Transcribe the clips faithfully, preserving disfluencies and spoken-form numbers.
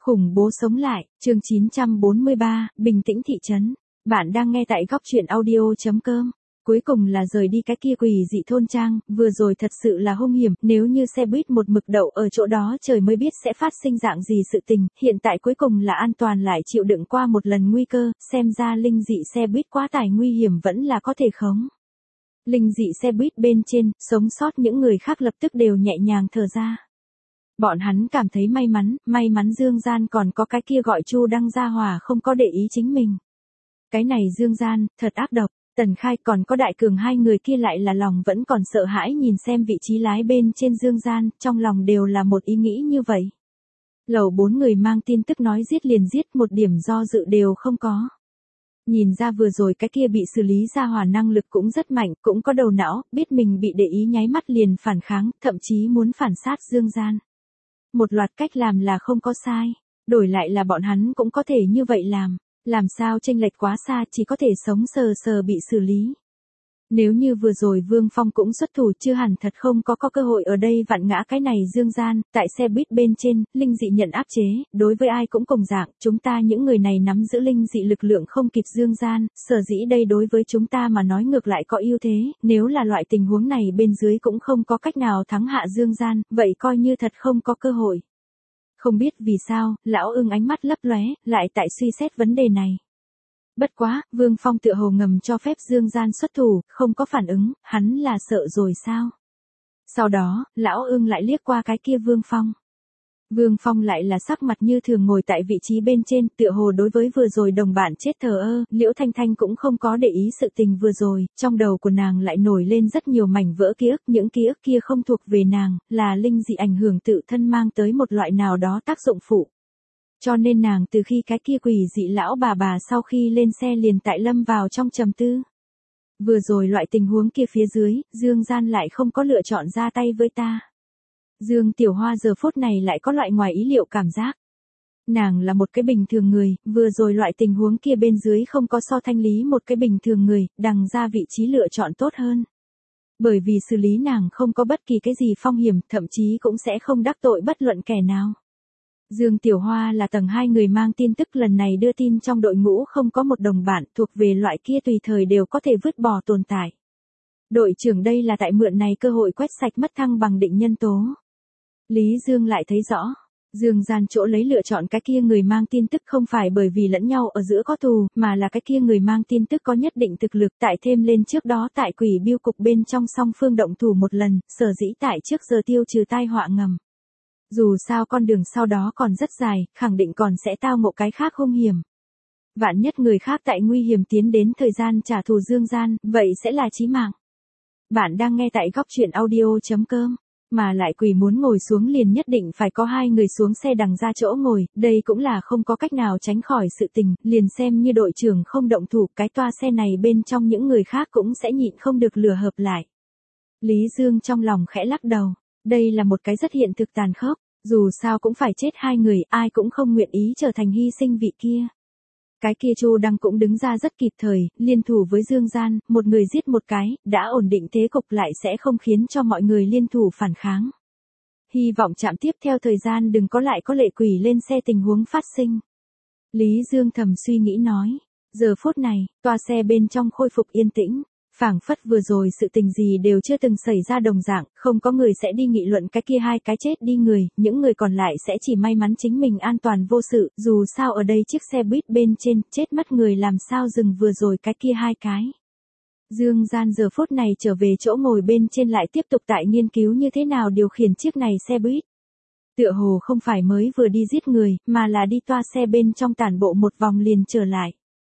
Khủng bố sống lại, chương chín trăm bốn mươi ba, bình tĩnh thị trấn. Bạn đang nghe tại góc truyện audio chấm com. Cuối cùng là rời đi cái kia quỷ dị thôn trang, vừa rồi thật sự là hung hiểm, nếu như xe buýt một mực đậu ở chỗ đó trời mới biết sẽ phát sinh dạng gì sự tình, hiện tại cuối cùng là an toàn lại chịu đựng qua một lần nguy cơ, xem ra linh dị xe buýt quá tải nguy hiểm vẫn là có thể khống. Linh dị xe buýt bên trên, sống sót những người khác lập tức đều nhẹ nhàng thở ra. Bọn hắn cảm thấy may mắn, may mắn Dương Gian còn có cái kia gọi Chu Đăng Gia Hòa không có để ý chính mình. Cái này Dương Gian, thật ác độc, Tần Khai còn có Đại Cường hai người kia lại là lòng vẫn còn sợ hãi nhìn xem vị trí lái bên trên Dương Gian, trong lòng đều là một ý nghĩ như vậy. Lầu bốn người mang tin tức nói giết liền giết một điểm do dự đều không có. Nhìn ra vừa rồi cái kia bị xử lý ra hỏa năng lực cũng rất mạnh, cũng có đầu não, biết mình bị để ý nháy mắt liền phản kháng, thậm chí muốn phản sát Dương Gian. Một loạt cách làm là không có sai, đổi lại là bọn hắn cũng có thể như vậy làm, làm sao chênh lệch quá xa chỉ có thể sống sờ sờ bị xử lý. Nếu như vừa rồi Vương Phong cũng xuất thủ chưa hẳn thật không có có cơ hội ở đây vặn ngã cái này Dương Gian, tại xe buýt bên trên, linh dị nhận áp chế, đối với ai cũng cùng dạng, chúng ta những người này nắm giữ linh dị lực lượng không kịp Dương Gian, sở dĩ đây đối với chúng ta mà nói ngược lại có ưu thế, nếu là loại tình huống này bên dưới cũng không có cách nào thắng hạ Dương Gian, vậy coi như thật không có cơ hội. Không biết vì sao, lão ưng ánh mắt lấp lóe, lại tại suy xét vấn đề này. Bất quá, Vương Phong tựa hồ ngầm cho phép Dương Gian xuất thủ, không có phản ứng, hắn là sợ rồi sao? Sau đó, lão ưng lại liếc qua cái kia Vương Phong. Vương Phong lại là sắc mặt như thường ngồi tại vị trí bên trên, tựa hồ đối với vừa rồi đồng bạn chết thờ ơ, Liễu Thanh Thanh cũng không có để ý sự tình vừa rồi, trong đầu của nàng lại nổi lên rất nhiều mảnh vỡ ký ức, những ký ức kia không thuộc về nàng, là linh dị ảnh hưởng tự thân mang tới một loại nào đó tác dụng phụ. Cho nên nàng từ khi cái kia quỷ dị lão bà bà sau khi lên xe liền tại lâm vào trong trầm tư. Vừa rồi loại tình huống kia phía dưới, Dương Gian lại không có lựa chọn ra tay với ta. Dương Tiểu Hoa giờ phút này lại có loại ngoài ý liệu cảm giác. Nàng là một cái bình thường người, vừa rồi loại tình huống kia bên dưới không có so thanh lý một cái bình thường người, đằng ra vị trí lựa chọn tốt hơn. Bởi vì xử lý nàng không có bất kỳ cái gì phong hiểm, thậm chí cũng sẽ không đắc tội bất luận kẻ nào. Dương Tiểu Hoa là tầng hai người mang tin tức lần này đưa tin trong đội ngũ không có một đồng bạn thuộc về loại kia tùy thời đều có thể vứt bỏ tồn tại. Đội trưởng đây là tại mượn này cơ hội quét sạch mất thăng bằng định nhân tố. Lý Dương lại thấy rõ, Dương Gian chỗ lấy lựa chọn cái kia người mang tin tức không phải bởi vì lẫn nhau ở giữa có thù, mà là cái kia người mang tin tức có nhất định thực lực tại thêm lên trước đó tại quỷ biêu cục bên trong song phương động thủ một lần, sở dĩ tại trước giờ tiêu trừ tai họa ngầm. Dù sao con đường sau đó còn rất dài, khẳng định còn sẽ tao ngộ cái khác hung hiểm. Vạn nhất người khác tại nguy hiểm tiến đến thời gian trả thù Dương Gian, vậy sẽ là chí mạng. Bạn đang nghe tại góc truyện audio chấm com. Mà lại quỷ muốn ngồi xuống liền nhất định phải có hai người xuống xe đằng ra chỗ ngồi, đây cũng là không có cách nào tránh khỏi sự tình, liền xem như đội trưởng không động thủ, cái toa xe này bên trong những người khác cũng sẽ nhịn không được lừa hợp lại. Lý Dương trong lòng khẽ lắc đầu, đây là một cái rất hiện thực tàn khốc, dù sao cũng phải chết hai người, ai cũng không nguyện ý trở thành hy sinh vị kia. Cái kia Chu Đăng cũng đứng ra rất kịp thời, liên thủ với Dương Gian, một người giết một cái, đã ổn định thế cục lại sẽ không khiến cho mọi người liên thủ phản kháng. Hy vọng chạm tiếp theo thời gian đừng có lại có lệ quỷ lên xe tình huống phát sinh. Lý Dương thầm suy nghĩ nói, giờ phút này, toa xe bên trong khôi phục yên tĩnh. Phảng phất vừa rồi sự tình gì đều chưa từng xảy ra đồng dạng, không có người sẽ đi nghị luận cái kia hai cái chết đi người, những người còn lại sẽ chỉ may mắn chính mình an toàn vô sự, dù sao ở đây chiếc xe buýt bên trên, chết mất người làm sao dừng vừa rồi cái kia hai cái. Dương Gian giờ phút này trở về chỗ ngồi bên trên lại tiếp tục tại nghiên cứu như thế nào điều khiển chiếc này xe buýt. Tựa hồ không phải mới vừa đi giết người, mà là đi toa xe bên trong tản bộ một vòng liền trở lại.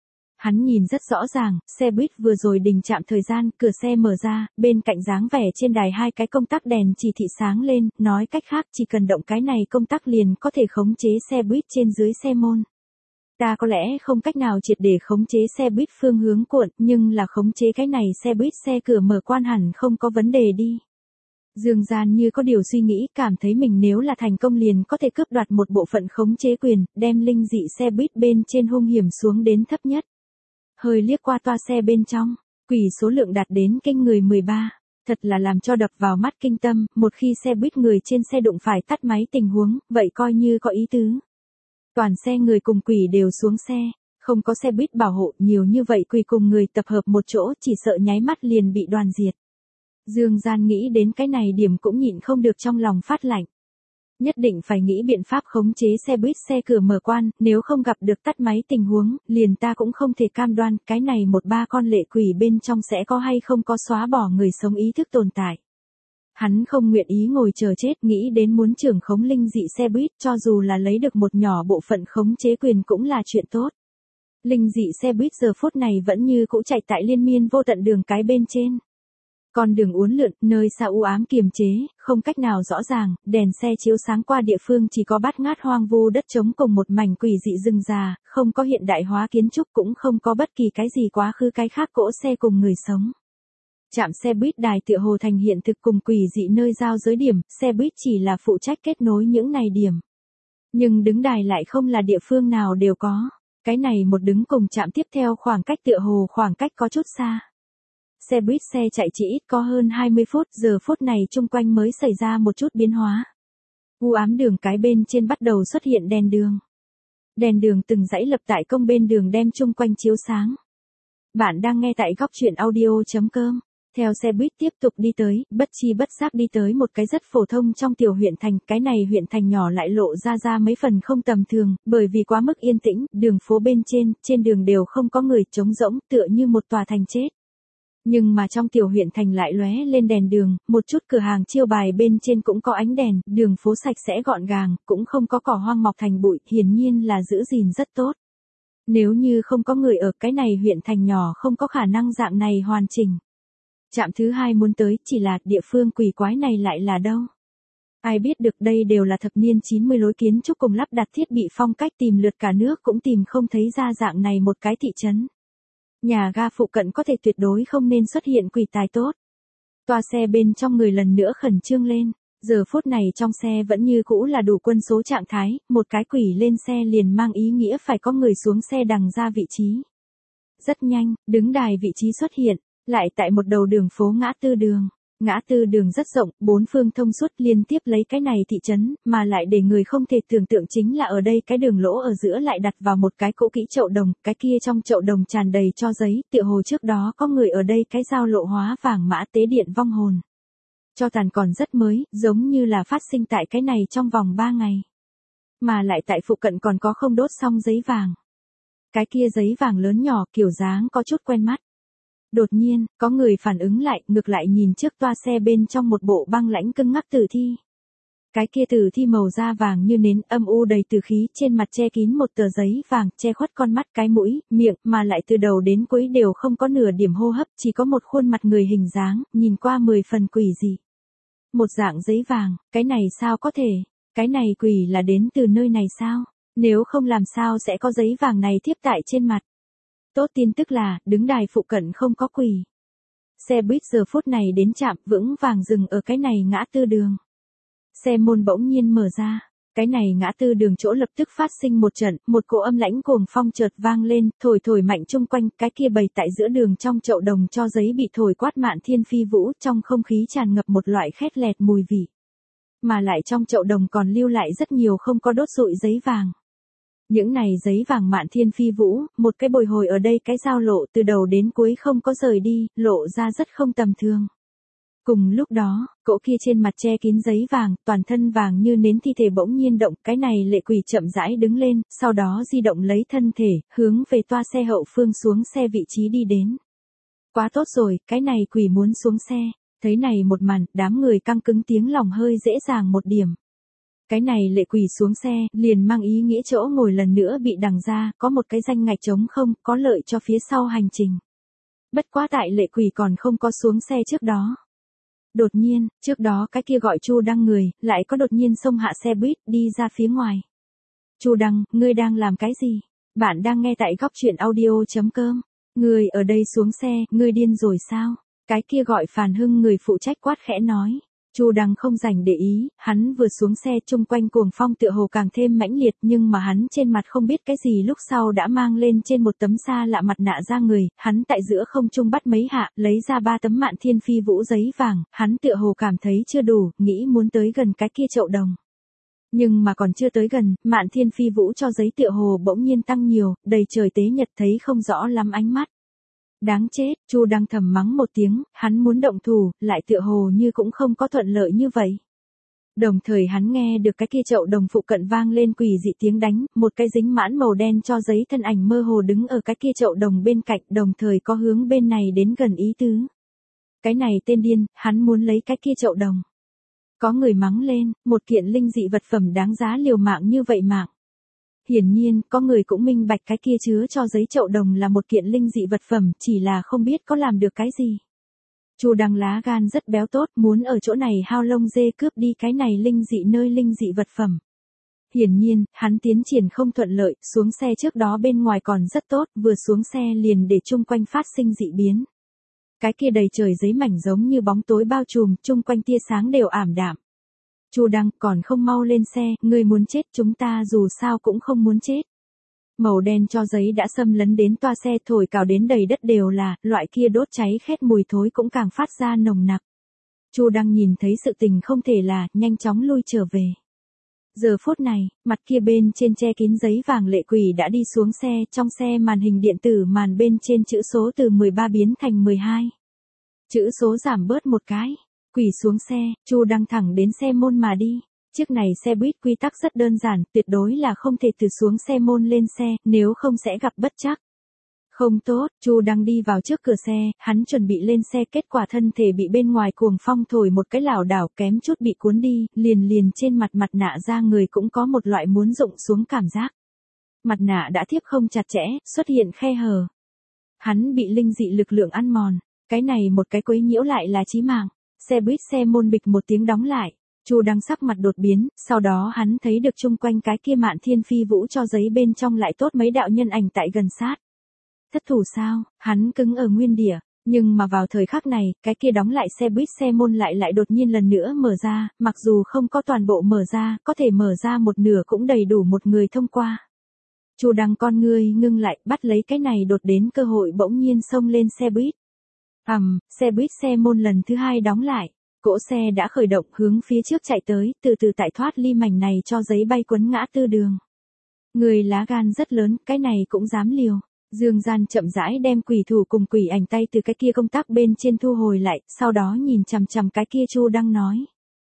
Hắn nhìn rất rõ ràng, xe buýt vừa rồi đình trạm thời gian, cửa xe mở ra, bên cạnh dáng vẻ trên đài hai cái công tắc đèn chỉ thị sáng lên, nói cách khác chỉ cần động cái này công tắc liền có thể khống chế xe buýt trên dưới xe môn. Ta có lẽ không cách nào triệt để khống chế xe buýt phương hướng cuộn, nhưng là khống chế cái này xe buýt xe cửa mở quan hẳn không có vấn đề đi. Dương Gian như có điều suy nghĩ, cảm thấy mình nếu là thành công liền có thể cướp đoạt một bộ phận khống chế quyền, đem linh dị xe buýt bên trên hung hiểm xuống đến thấp nhất. Hơi liếc qua toa xe bên trong, quỷ số lượng đạt đến kinh người mười ba, thật là làm cho đập vào mắt kinh tâm, một khi xe buýt người trên xe đụng phải tắt máy tình huống, vậy coi như có ý tứ. Toàn xe người cùng quỷ đều xuống xe, không có xe buýt bảo hộ, nhiều như vậy quỷ cùng người tập hợp một chỗ chỉ sợ nháy mắt liền bị đoàn diệt. Dương Gian nghĩ đến cái này điểm cũng nhịn không được trong lòng phát lạnh. Nhất định phải nghĩ biện pháp khống chế xe buýt xe cửa mở quan, nếu không gặp được tắt máy tình huống, liền ta cũng không thể cam đoan cái này một ba con lệ quỷ bên trong sẽ có hay không có xóa bỏ người sống ý thức tồn tại. Hắn không nguyện ý ngồi chờ chết, nghĩ đến muốn trưởng khống linh dị xe buýt, cho dù là lấy được một nhỏ bộ phận khống chế quyền cũng là chuyện tốt. Linh dị xe buýt giờ phút này vẫn như cũ chạy tại liên miên vô tận đường cái bên trên. Con đường uốn lượn, nơi xa u ám kiềm chế, không cách nào rõ ràng, đèn xe chiếu sáng qua địa phương chỉ có bát ngát hoang vu đất trống cùng một mảnh quỷ dị rừng già, không có hiện đại hóa kiến trúc cũng không có bất kỳ cái gì quá khứ cái khác cỗ xe cùng người sống. Trạm xe buýt đài tựa hồ thành hiện thực cùng quỷ dị nơi giao giới điểm, xe buýt chỉ là phụ trách kết nối những này điểm. Nhưng đứng đài lại không là địa phương nào đều có, cái này một đứng cùng trạm tiếp theo khoảng cách tựa hồ khoảng cách có chút xa. Xe buýt xe chạy chỉ ít có hơn hai mươi phút, giờ phút này chung quanh mới xảy ra một chút biến hóa. U ám đường cái bên trên bắt đầu xuất hiện đèn đường. Đèn đường từng dãy lập tại công bên đường đem chung quanh chiếu sáng. Bạn đang nghe tại góc truyện audio chấm com. Theo xe buýt tiếp tục đi tới, bất chi bất giác đi tới một cái rất phổ thông trong tiểu huyện thành, cái này huyện thành nhỏ lại lộ ra ra mấy phần không tầm thường, bởi vì quá mức yên tĩnh, đường phố bên trên, trên đường đều không có người, trống rỗng, tựa như một tòa thành chết. Nhưng mà trong tiểu huyện thành lại lóe lên đèn đường, một chút cửa hàng chiêu bài bên trên cũng có ánh đèn, đường phố sạch sẽ gọn gàng, cũng không có cỏ hoang mọc thành bụi, hiển nhiên là giữ gìn rất tốt. Nếu như không có người ở cái này huyện thành nhỏ không có khả năng dạng này hoàn chỉnh. Trạm thứ hai muốn tới, chỉ là địa phương quỷ quái này lại là đâu? Ai biết được đây đều là thập niên chín mươi lối kiến trúc cùng lắp đặt thiết bị phong cách tìm lượt cả nước cũng tìm không thấy ra dạng này một cái thị trấn. Nhà ga phụ cận có thể tuyệt đối không nên xuất hiện quỷ tài tốt. Toa xe bên trong người lần nữa khẩn trương lên, giờ phút này trong xe vẫn như cũ là đủ quân số trạng thái, một cái quỷ lên xe liền mang ý nghĩa phải có người xuống xe đằng ra vị trí. Rất nhanh, đứng đài vị trí xuất hiện. Lại tại một đầu đường phố ngã tư đường. Ngã tư đường rất rộng, bốn phương thông suốt liên tiếp lấy cái này thị trấn, mà lại để người không thể tưởng tượng chính là ở đây cái đường lỗ ở giữa lại đặt vào một cái cỗ kỹ chậu đồng, cái kia trong chậu đồng tràn đầy cho giấy, tựa hồ trước đó có người ở đây cái giao lộ hóa vàng mã tế điện vong hồn. Cho tàn còn rất mới, giống như là phát sinh tại cái này trong vòng ba ngày. Mà lại tại phụ cận còn có không đốt xong giấy vàng. Cái kia giấy vàng lớn nhỏ kiểu dáng có chút quen mắt. Đột nhiên, có người phản ứng lại, ngược lại nhìn trước toa xe bên trong một bộ băng lãnh cứng ngắc tử thi. Cái kia tử thi màu da vàng như nến, âm u đầy tử khí, trên mặt che kín một tờ giấy vàng, che khuất con mắt, cái mũi, miệng, mà lại từ đầu đến cuối đều không có nửa điểm hô hấp, chỉ có một khuôn mặt người hình dáng, nhìn qua mười phần quỷ dị. Một dạng giấy vàng, cái này sao có thể? Cái này quỷ là đến từ nơi này sao? Nếu không làm sao sẽ có giấy vàng này thiếp tại trên mặt? Tốt tin tức là, đứng đài phụ cận không có quỷ. Xe buýt giờ phút này đến trạm vững vàng dừng ở cái này ngã tư đường. Xe môn bỗng nhiên mở ra. Cái này ngã tư đường chỗ lập tức phát sinh một trận, một cỗ âm lãnh cuồng phong chợt vang lên, thổi thổi mạnh chung quanh, cái kia bày tại giữa đường trong chậu đồng cho giấy bị thổi quát mạn thiên phi vũ, trong không khí tràn ngập một loại khét lẹt mùi vị. Mà lại trong chậu đồng còn lưu lại rất nhiều không có đốt rụi giấy vàng. Những này giấy vàng mạn thiên phi vũ, một cái bồi hồi ở đây cái giao lộ từ đầu đến cuối không có rời đi, lộ ra rất không tầm thường. Cùng lúc đó, cỗ kia trên mặt che kín giấy vàng, toàn thân vàng như nến thi thể bỗng nhiên động, cái này lệ quỷ chậm rãi đứng lên, sau đó di động lấy thân thể, hướng về toa xe hậu phương xuống xe vị trí đi đến. Quá tốt rồi, cái này quỷ muốn xuống xe, thấy này một màn, đám người căng cứng tiếng lòng hơi dễ dàng một điểm. Cái này lệ quỷ xuống xe, liền mang ý nghĩa chỗ ngồi lần nữa bị đằng ra, có một cái danh ngạch trống không, có lợi cho phía sau hành trình. Bất quá tại lệ quỷ còn không có xuống xe trước đó. Đột nhiên, trước đó cái kia gọi Chu Đăng người, lại có đột nhiên xông hạ xe buýt, đi ra phía ngoài. Chu Đăng, ngươi đang làm cái gì? Bạn đang nghe tại góc truyện audio chấm com. Ngươi ở đây xuống xe, ngươi điên rồi sao? Cái kia gọi Phàn Hưng người phụ trách quát khẽ nói. Chu Đăng không rảnh để ý, hắn vừa xuống xe chung quanh cuồng phong tựa hồ càng thêm mãnh liệt, nhưng mà hắn trên mặt không biết cái gì lúc sau đã mang lên trên một tấm xa lạ mặt nạ ra người, hắn tại giữa không trung bắt mấy hạ, lấy ra ba tấm mạn thiên phi vũ giấy vàng, hắn tựa hồ cảm thấy chưa đủ, nghĩ muốn tới gần cái kia chậu đồng. Nhưng mà còn chưa tới gần, Mạn Thiên Phi Vũ cho giấy tựa hồ bỗng nhiên tăng nhiều, đầy trời tế nhật thấy không rõ lắm ánh mắt. Đáng chết, Chu Đăng thầm mắng một tiếng, hắn muốn động thủ, lại tựa hồ như cũng không có thuận lợi như vậy. Đồng thời hắn nghe được cái kia chậu đồng phụ cận vang lên quỷ dị tiếng đánh, một cái dính mãn màu đen cho giấy thân ảnh mơ hồ đứng ở cái kia chậu đồng bên cạnh, đồng thời có hướng bên này đến gần ý tứ. Cái này tên điên, hắn muốn lấy cái kia chậu đồng. Có người mắng lên, một kiện linh dị vật phẩm đáng giá liều mạng như vậy mạng. Hiển nhiên, có người cũng minh bạch cái kia chứa cho giấy chậu đồng là một kiện linh dị vật phẩm, chỉ là không biết có làm được cái gì. Chu Đăng lá gan rất béo tốt, muốn ở chỗ này hao lông dê cướp đi cái này linh dị nơi linh dị vật phẩm. Hiển nhiên, hắn tiến triển không thuận lợi, xuống xe trước đó bên ngoài còn rất tốt, vừa xuống xe liền để chung quanh phát sinh dị biến. Cái kia đầy trời giấy mảnh giống như bóng tối bao trùm, chung quanh tia sáng đều ảm đạm. Chu Đăng còn không mau lên xe, ngươi muốn chết, chúng ta dù sao cũng không muốn chết. Màu đen cho giấy đã xâm lấn đến toa xe, thổi cào đến đầy đất đều là, loại kia đốt cháy khét mùi thối cũng càng phát ra nồng nặc. Chu Đăng nhìn thấy sự tình không thể là, nhanh chóng lui trở về. Giờ phút này, mặt kia bên trên che kín giấy vàng lệ quỷ đã đi xuống xe, trong xe màn hình điện tử màn bên trên chữ số từ mười ba biến thành mười hai. Chữ số giảm bớt một cái. Quỷ xuống xe, Chu Đăng thẳng đến xe môn mà đi. Chiếc này xe buýt quy tắc rất đơn giản, tuyệt đối là không thể từ xuống xe môn lên xe, nếu không sẽ gặp bất trắc. Không tốt, Chu Đăng đi vào trước cửa xe, hắn chuẩn bị lên xe, kết quả thân thể bị bên ngoài cuồng phong thổi một cái lảo đảo, kém chút bị cuốn đi, liền liền trên mặt mặt nạ ra người cũng có một loại muốn rụng xuống cảm giác. Mặt nạ đã thiếp không chặt chẽ, xuất hiện khe hở. Hắn bị linh dị lực lượng ăn mòn, cái này một cái quấy nhiễu lại là chí mạng. Xe buýt xe môn bịch một tiếng đóng lại. Chu Đăng sắc mặt đột biến, sau đó hắn thấy được chung quanh cái kia Mạn Thiên Phi Vũ cho giấy bên trong lại tốt mấy đạo nhân ảnh tại gần sát. Thất thủ sao, hắn cứng ở nguyên địa, nhưng mà vào thời khắc này, cái kia đóng lại xe buýt xe môn lại lại đột nhiên lần nữa mở ra, mặc dù không có toàn bộ mở ra, có thể mở ra một nửa cũng đầy đủ một người thông qua. Chu Đăng con ngươi ngưng lại, bắt lấy cái này đột đến cơ hội bỗng nhiên xông lên xe buýt. Ầm, um, xe buýt xe môn lần thứ hai đóng lại, cỗ xe đã khởi động hướng phía trước chạy tới, từ từ tại thoát ly mảnh này cho giấy bay quấn ngã tư đường. Người lá gan rất lớn, cái này cũng dám liều. Dương Gian chậm rãi đem quỷ thủ cùng quỷ ảnh tay từ cái kia công tác bên trên thu hồi lại, sau đó nhìn chằm chằm cái kia Chu Đăng nói.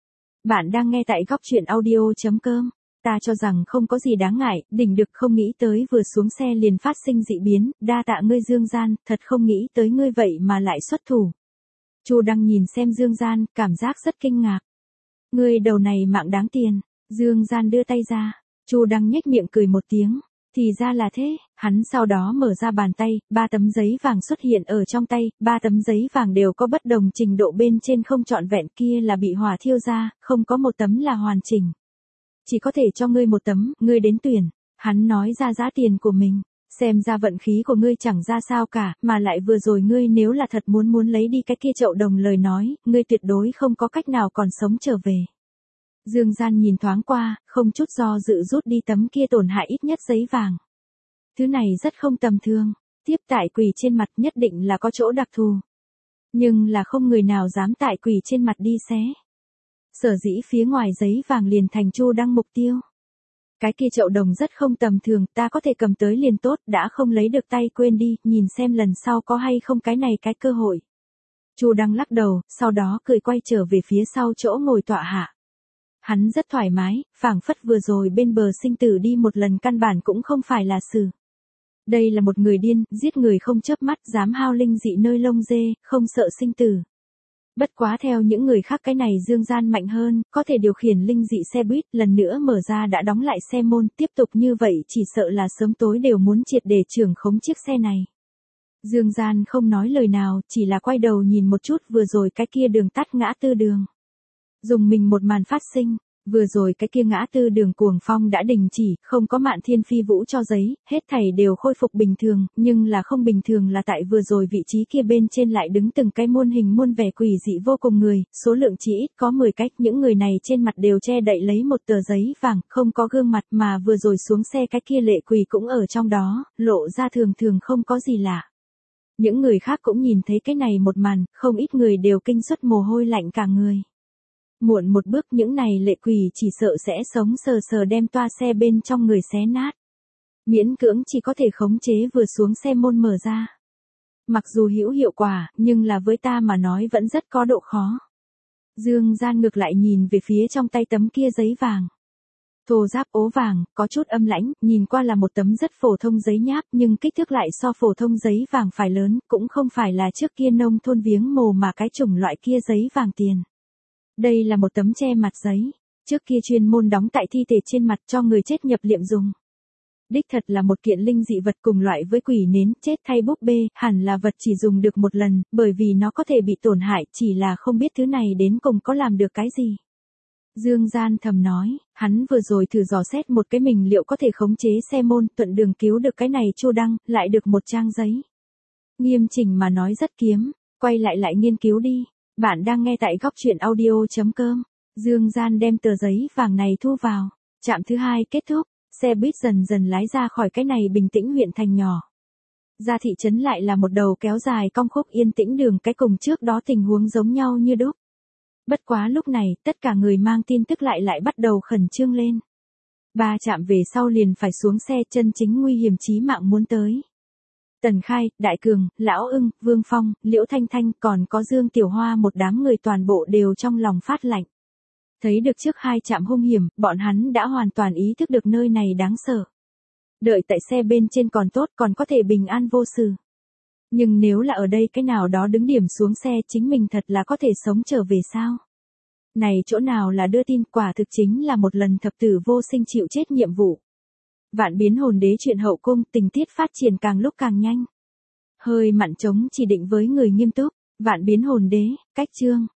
Bạn đang nghe tại góc truyện audio chấm com. Ta cho rằng không có gì đáng ngại, đỉnh được không nghĩ tới vừa xuống xe liền phát sinh dị biến, đa tạ ngươi Dương Gian, thật không nghĩ tới ngươi vậy mà lại xuất thủ. Chu Đăng nhìn xem Dương Gian, cảm giác rất kinh ngạc. Ngươi đầu này mạng đáng tiền. Dương Gian đưa tay ra, Chu Đăng nhếch miệng cười một tiếng. Thì ra là thế, hắn sau đó mở ra bàn tay, ba tấm giấy vàng xuất hiện ở trong tay, ba tấm giấy vàng đều có bất đồng trình độ bên trên không trọn vẹn, kia là bị hỏa thiêu ra, không có một tấm là hoàn chỉnh. Chỉ có thể cho ngươi một tấm, ngươi đến tuyển. Hắn nói ra giá tiền của mình. Xem ra vận khí của ngươi chẳng ra sao cả, mà lại vừa rồi ngươi nếu là thật muốn muốn lấy đi cái kia chậu đồng lời nói, ngươi tuyệt đối không có cách nào còn sống trở về. Dương Gian nhìn thoáng qua, không chút do dự rút đi tấm kia tổn hại ít nhất giấy vàng. Thứ này rất không tầm thường, tiếp tại quỷ trên mặt nhất định là có chỗ đặc thù. Nhưng là không người nào dám tại quỷ trên mặt đi xé. Sở dĩ phía ngoài giấy vàng liền thành Chu Đăng mục tiêu. Cái kia chậu đồng rất không tầm thường, ta có thể cầm tới liền tốt, đã không lấy được tay quên đi, nhìn xem lần sau có hay không cái này cái cơ hội. Chu Đăng lắc đầu, sau đó cười quay trở về phía sau chỗ ngồi tọa hạ. Hắn rất thoải mái, phảng phất vừa rồi bên bờ sinh tử đi một lần căn bản cũng không phải là sự. Đây là một người điên, giết người không chớp mắt, dám hao linh dị nơi lông dê, không sợ sinh tử. Bất quá theo những người khác cái này Dương Gian mạnh hơn, có thể điều khiển linh dị xe buýt, lần nữa mở ra đã đóng lại xe môn, tiếp tục như vậy chỉ sợ là sớm tối đều muốn triệt để trưởng khống chiếc xe này. Dương Gian không nói lời nào, chỉ là quay đầu nhìn một chút vừa rồi cái kia đường tắt ngã tư đường. Dùng mình một màn phát sinh, vừa rồi cái kia ngã tư đường cuồng phong đã đình chỉ, không có Mạn Thiên Phi Vũ cho giấy, hết thảy đều khôi phục bình thường, nhưng là không bình thường là tại vừa rồi vị trí kia bên trên lại đứng từng cái muôn hình muôn vẻ quỷ dị vô cùng người, số lượng chỉ ít có mười cách, những người này trên mặt đều che đậy lấy một tờ giấy vàng, không có gương mặt mà vừa rồi xuống xe cái kia lệ quỷ cũng ở trong đó, lộ ra thường thường không có gì lạ. Những người khác cũng nhìn thấy cái này một màn, không ít người đều kinh suất mồ hôi lạnh cả người. Muộn một bước những này lệ quỷ chỉ sợ sẽ sống sờ sờ đem toa xe bên trong người xé nát. Miễn cưỡng chỉ có thể khống chế vừa xuống xe môn mở ra. Mặc dù hữu hiệu quả, nhưng là với ta mà nói vẫn rất có độ khó. Dương Gian ngược lại nhìn về phía trong tay tấm kia giấy vàng. Thô ráp ố vàng, có chút âm lãnh, nhìn qua là một tấm rất phổ thông giấy nháp nhưng kích thước lại so phổ thông giấy vàng phải lớn, cũng không phải là trước kia nông thôn viếng mồ mà cái chủng loại kia giấy vàng tiền. Đây là một tấm che mặt giấy, trước kia chuyên môn đóng tại thi thể trên mặt cho người chết nhập liệm dùng. Đích thật là một kiện linh dị vật cùng loại với quỷ nến, chết thay búp bê, hẳn là vật chỉ dùng được một lần, bởi vì nó có thể bị tổn hại, chỉ là không biết thứ này đến cùng có làm được cái gì. Dương Gian thầm nói, hắn vừa rồi thử dò xét một cái mình liệu có thể khống chế xe môn, thuận đường cứu được cái này Chu Đăng, lại được một trang giấy. Nghiêm chỉnh mà nói rất kiếm, quay lại lại nghiên cứu đi. Bạn đang nghe tại góc truyện audio chấm com. Dương Gian đem tờ giấy vàng này thu vào. Trạm thứ hai kết thúc, xe buýt dần dần lái ra khỏi cái này bình tĩnh huyện thành nhỏ. Ra thị trấn lại là một đầu kéo dài cong khúc yên tĩnh đường cái cùng trước đó tình huống giống nhau như đúc. Bất quá lúc này, tất cả người mang tin tức lại lại bắt đầu khẩn trương lên. Ba chạm về sau liền phải xuống xe, chân chính nguy hiểm chí mạng muốn tới. Tần Khai, Đại Cường, Lão Ưng, Vương Phong, Liễu Thanh Thanh còn có Dương Tiểu Hoa một đám người toàn bộ đều trong lòng phát lạnh. Thấy được trước hai trạm hung hiểm, bọn hắn đã hoàn toàn ý thức được nơi này đáng sợ. Đợi tại xe bên trên còn tốt, còn có thể bình an vô sự. Nhưng nếu là ở đây cái nào đó đứng điểm xuống xe chính mình thật là có thể sống trở về sao? Này chỗ nào là đưa tin, quả thực chính là một lần thập tử vô sinh chịu chết nhiệm vụ. Vạn Biến Hồn Đế chuyện hậu cung, tình tiết phát triển càng lúc càng nhanh. Hơi mặn trống chỉ định với người nghiêm túc, Vạn Biến Hồn Đế, cách chương.